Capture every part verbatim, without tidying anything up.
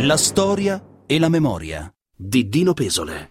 La storia e la memoria di Dino Pesole.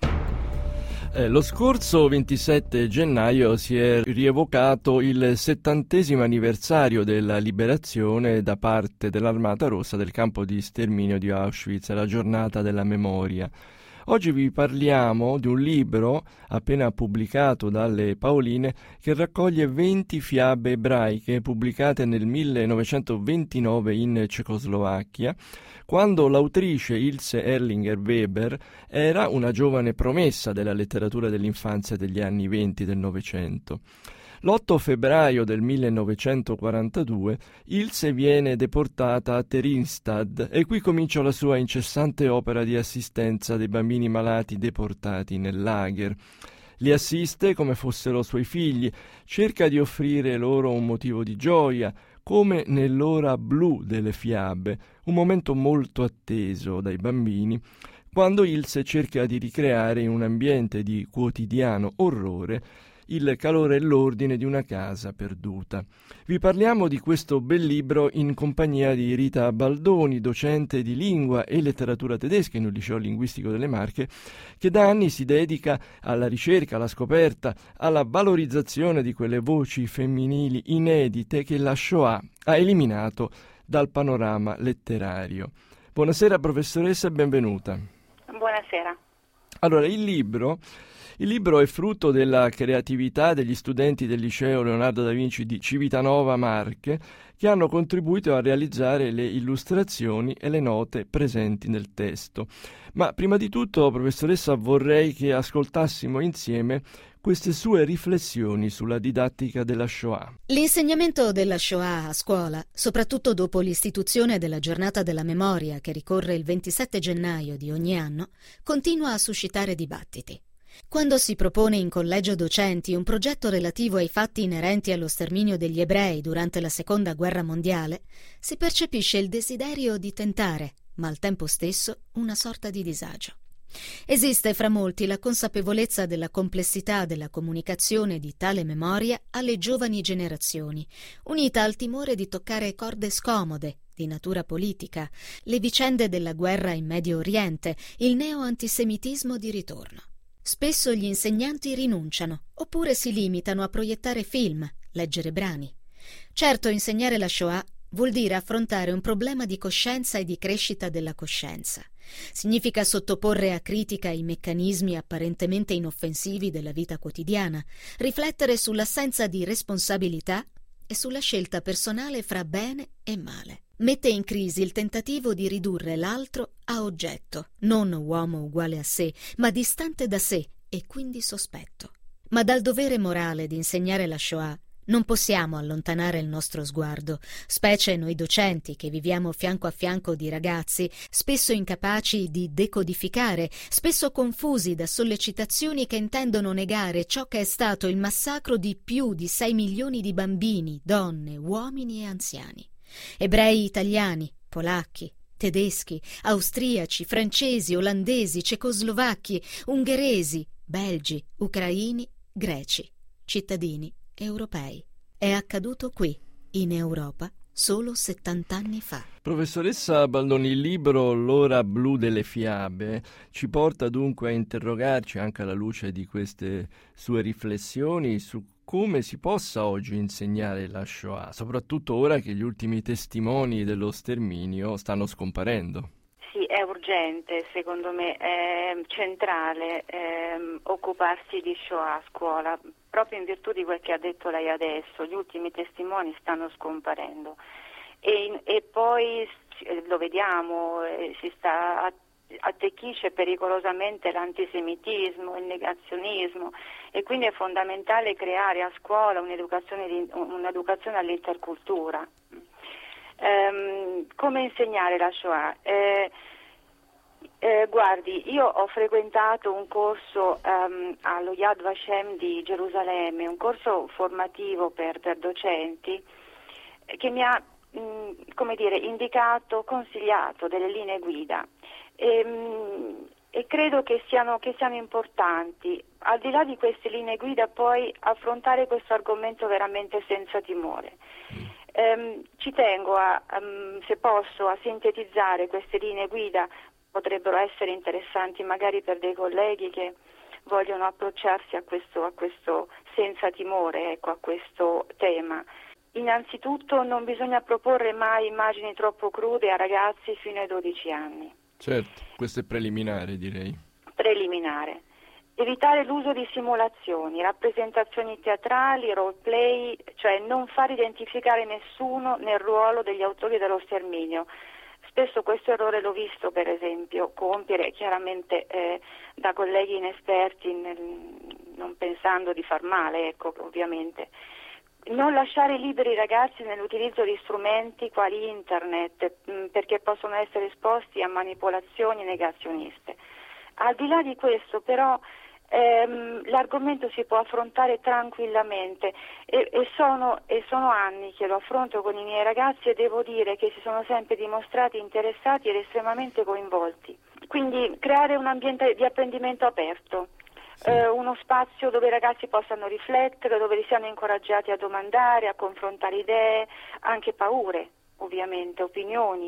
Eh, lo scorso ventisette gennaio si è rievocato il settantesimo anniversario della liberazione da parte dell'Armata Rossa del campo di sterminio di Auschwitz, la giornata della memoria. Oggi vi parliamo di un libro appena pubblicato dalle Paoline che raccoglie venti fiabe ebraiche pubblicate nel millenovecentoventinove in Cecoslovacchia, quando l'autrice Ilse Erlinger Weber era una giovane promessa della letteratura dell'infanzia degli anni venti del Novecento. L'otto febbraio del millenovecentoquarantadue Ilse viene deportata a Theresienstadt e qui comincia la sua incessante opera di assistenza dei bambini malati deportati nel lager. Li assiste come fossero suoi figli, cerca di offrire loro un motivo di gioia, come nell'ora blu delle fiabe, un momento molto atteso dai bambini, quando Ilse cerca di ricreare in un ambiente di quotidiano orrore il calore e l'ordine di una casa perduta. Vi parliamo di questo bel libro in compagnia di Rita Baldoni, docente di lingua e letteratura tedesca in un liceo linguistico delle Marche, che da anni si dedica alla ricerca, alla scoperta, alla valorizzazione di quelle voci femminili inedite che la Shoah ha eliminato dal panorama letterario. Buonasera professoressa e benvenuta. Buonasera. Allora, il libro Il libro è frutto della creatività degli studenti del liceo Leonardo da Vinci di Civitanova Marche, che hanno contribuito a realizzare le illustrazioni e le note presenti nel testo. Ma prima di tutto, professoressa, vorrei che ascoltassimo insieme queste sue riflessioni sulla didattica della Shoah. L'insegnamento della Shoah a scuola, soprattutto dopo l'istituzione della Giornata della Memoria che ricorre il ventisette gennaio di ogni anno, continua a suscitare dibattiti. Quando si propone in collegio docenti un progetto relativo ai fatti inerenti allo sterminio degli ebrei durante la Seconda Guerra Mondiale, si percepisce il desiderio di tentare, ma al tempo stesso una sorta di disagio. Esiste fra molti la consapevolezza della complessità della comunicazione di tale memoria alle giovani generazioni, unita al timore di toccare corde scomode di natura politica, le vicende della guerra in Medio Oriente, il neo-antisemitismo di ritorno. Spesso gli insegnanti rinunciano, oppure si limitano a proiettare film, leggere brani. Certo, insegnare la Shoah vuol dire affrontare un problema di coscienza e di crescita della coscienza. Significa sottoporre a critica i meccanismi apparentemente inoffensivi della vita quotidiana, riflettere sull'assenza di responsabilità e sulla scelta personale fra bene e male. Mette in crisi il tentativo di ridurre l'altro a oggetto, non uomo uguale a sé, ma distante da sé e quindi sospetto. Ma dal dovere morale di insegnare la Shoah non possiamo allontanare il nostro sguardo, specie noi docenti che viviamo fianco a fianco di ragazzi, spesso incapaci di decodificare, spesso confusi da sollecitazioni che intendono negare ciò che è stato il massacro di più di sei milioni di bambini, donne, uomini e anziani. Ebrei italiani, polacchi, tedeschi, austriaci, francesi, olandesi, cecoslovacchi, ungheresi, belgi, ucraini, greci, cittadini europei. È accaduto qui, in Europa, solo settant'anni fa. Professoressa Baldoni, il libro L'ora blu delle fiabe ci porta dunque a interrogarci, anche alla luce di queste sue riflessioni, su come si possa oggi insegnare la Shoah, soprattutto ora che gli ultimi testimoni dello sterminio stanno scomparendo. Sì, è urgente, secondo me, è centrale ehm, occuparsi di Shoah a scuola, proprio in virtù di quel che ha detto lei adesso. Gli ultimi testimoni stanno scomparendo e, e poi lo vediamo, eh, si sta attecchisce pericolosamente l'antisemitismo, il negazionismo, e quindi è fondamentale creare a scuola un'educazione, di, un'educazione all'intercultura. Ehm, come insegnare la Shoah? Eh, eh, guardi, io ho frequentato un corso um, allo Yad Vashem di Gerusalemme, un corso formativo per, per docenti eh, che mi ha mh, come dire, indicato, consigliato delle linee guida. E, e credo che siano, che siano importanti, al di là di queste linee guida, poi affrontare questo argomento veramente senza timore. Ehm, ci tengo, a, um, se posso, a sintetizzare queste linee guida, potrebbero essere interessanti magari per dei colleghi che vogliono approcciarsi a questo, a questo senza timore, ecco, a questo tema. Innanzitutto non bisogna proporre mai immagini troppo crude a ragazzi fino ai dodici anni. Certo, questo è preliminare, direi. Preliminare. Evitare l'uso di simulazioni, rappresentazioni teatrali, role play, cioè non far identificare nessuno nel ruolo degli autori dello sterminio. Spesso questo errore l'ho visto, per esempio, compiere chiaramente eh, da colleghi inesperti, nel, non pensando di far male, ecco, ovviamente. Non lasciare liberi i ragazzi nell'utilizzo di strumenti quali internet, mh, perché possono essere esposti a manipolazioni negazioniste. Al di là di questo, però, ehm, l'argomento si può affrontare tranquillamente e, e, sono, e sono anni che lo affronto con i miei ragazzi e devo dire che si sono sempre dimostrati interessati ed estremamente coinvolti. Quindi creare un ambiente di apprendimento aperto, sì. eh, uno spazio dove i ragazzi possano riflettere, dove siano incoraggiati a domandare, a confrontare idee, anche paure, ovviamente, opinioni.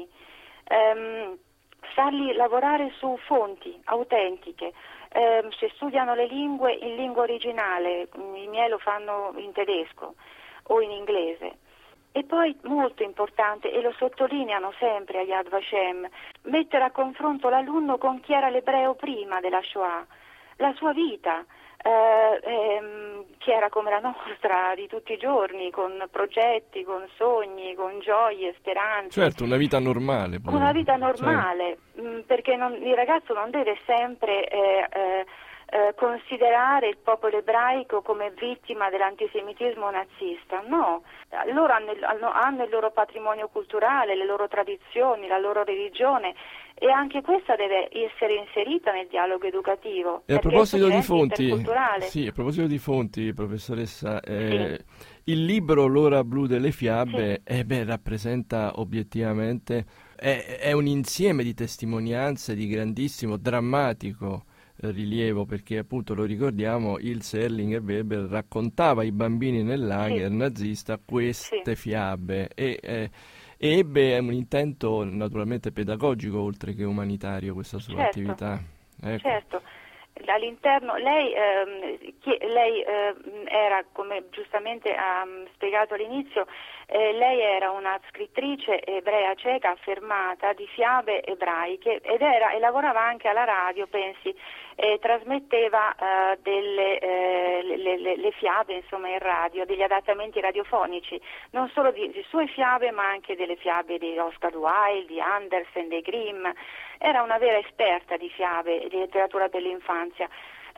Ehm, farli lavorare su fonti autentiche, eh, se studiano le lingue in lingua originale, i miei lo fanno in tedesco o in inglese. E poi molto importante, e lo sottolineano sempre a Yad Vashem, mettere a confronto l'alunno con chi era l'ebreo prima della Shoah, la sua vita, eh, ehm, che era come la nostra di tutti i giorni, con progetti, con sogni, con gioie, speranze. Certo, una vita normale. Poi. Una vita normale, cioè. mh, perché non, il ragazzo non deve sempre eh, eh, eh, considerare il popolo ebraico come vittima dell'antisemitismo nazista, no. Loro hanno, hanno, hanno il loro patrimonio culturale, le loro tradizioni, la loro religione, e anche questa deve essere inserita nel dialogo educativo. E a proposito di fonti, sì, a proposito di fonti, professoressa, eh, sì. il libro L'ora blu delle fiabe sì. eh, beh, rappresenta obiettivamente, è, è un insieme di testimonianze di grandissimo, drammatico eh, rilievo, perché appunto lo ricordiamo, Ilse Erlinger Weber raccontava ai bambini nel lager sì. nazista queste sì. fiabe e eh, E ebbe un intento naturalmente pedagogico oltre che umanitario questa sua certo, attività. Ecco. Certo, all'interno lei, ehm, chi, lei ehm, era, come giustamente ha spiegato all'inizio, eh, lei era una scrittrice ebrea ceca affermata di fiabe ebraiche ed era e lavorava anche alla radio, pensi, e trasmetteva eh, delle, eh, le, le, le fiabe insomma in radio, degli adattamenti radiofonici, non solo di, di sue fiabe ma anche delle fiabe di Oscar Wilde, di Andersen, dei Grimm. Era una vera esperta di fiabe e di letteratura per l'infanzia.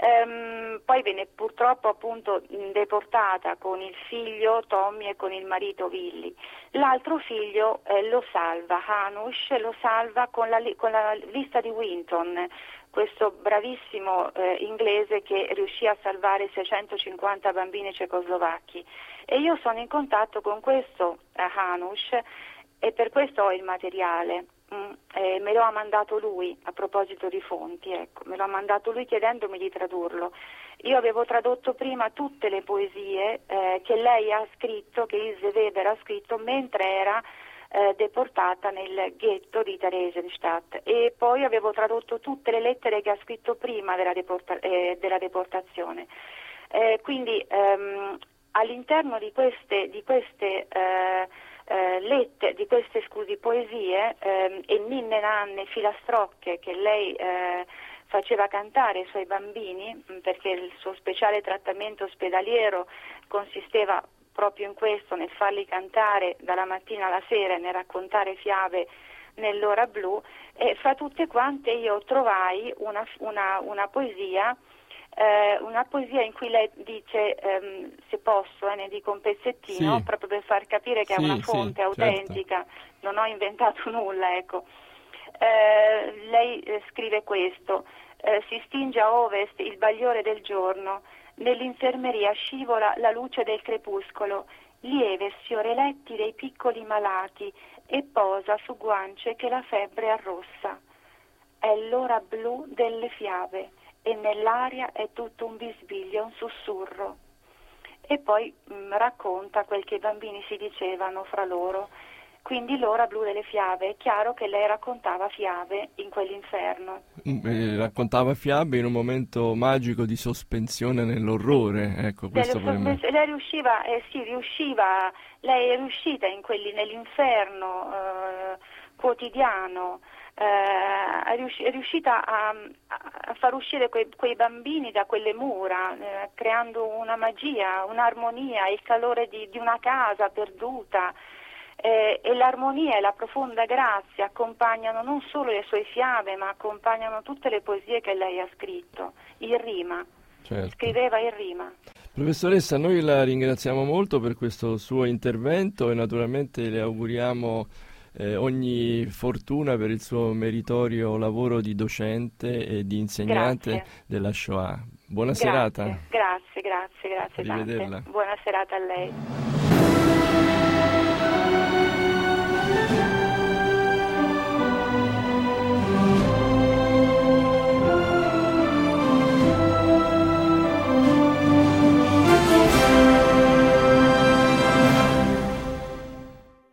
Ehm, poi venne purtroppo appunto deportata con il figlio Tommy e con il marito Willy. L'altro figlio eh, lo salva, Hanush lo salva con la, con la lista di Winton, questo bravissimo eh, inglese che riuscì a salvare seicentocinquanta bambini cecoslovacchi. E io sono in contatto con questo eh, Hanush e per questo ho il materiale. Mm, eh, me lo ha mandato lui, a proposito di fonti, ecco, me lo ha mandato lui chiedendomi di tradurlo. Io avevo tradotto prima tutte le poesie eh, che lei ha scritto, che Ilse Weber ha scritto mentre era eh, deportata nel ghetto di Theresienstadt, e poi avevo tradotto tutte le lettere che ha scritto prima della, deporta- eh, della deportazione. Eh, quindi ehm, all'interno di queste, di queste eh, Uh, lette di queste scusi poesie um, e ninne nanne filastrocche che lei uh, faceva cantare ai suoi bambini, mh, perché il suo speciale trattamento ospedaliero consisteva proprio in questo, nel farli cantare dalla mattina alla sera e nel raccontare fiabe nell'ora blu, e fra tutte quante io trovai una, una, una poesia Eh, una poesia in cui lei dice, ehm, se posso, eh, ne dico un pezzettino, sì. proprio per far capire che sì, è una fonte sì, autentica, certo. Non ho inventato nulla, ecco. Eh, lei eh, scrive questo, eh, si stinge a ovest il bagliore del giorno, nell'infermeria scivola la luce del crepuscolo, lieve sfiora i letti dei piccoli malati e posa su guance che la febbre arrossa. È l'ora blu delle fiabe, e nell'aria è tutto un bisbiglio, un sussurro. e poi mh, racconta quel che i bambini si dicevano fra loro. Quindi l'ora blu delle fiabe, è chiaro che lei raccontava fiabe in quell'inferno. Eh, raccontava fiabe in un momento magico di sospensione nell'orrore, ecco, questo per me. Lei riusciva, eh, sì, riusciva, lei è riuscita in quelli, nell'inferno eh, quotidiano, eh, è, riusci, è riuscita a, a far uscire quei, quei bambini da quelle mura, eh, creando una magia, un'armonia, il calore di, di una casa perduta. Eh, e l'armonia e la profonda grazia accompagnano non solo le sue fiabe, ma accompagnano tutte le poesie che lei ha scritto, in rima, certo. Scriveva in rima. Professoressa, noi la ringraziamo molto per questo suo intervento e naturalmente le auguriamo eh, ogni fortuna per il suo meritorio lavoro di docente e di insegnante Grazie. della Shoah. Buona Grazie, serata. Grazie, grazie, grazie Arrivederla. tante. Buona serata a lei.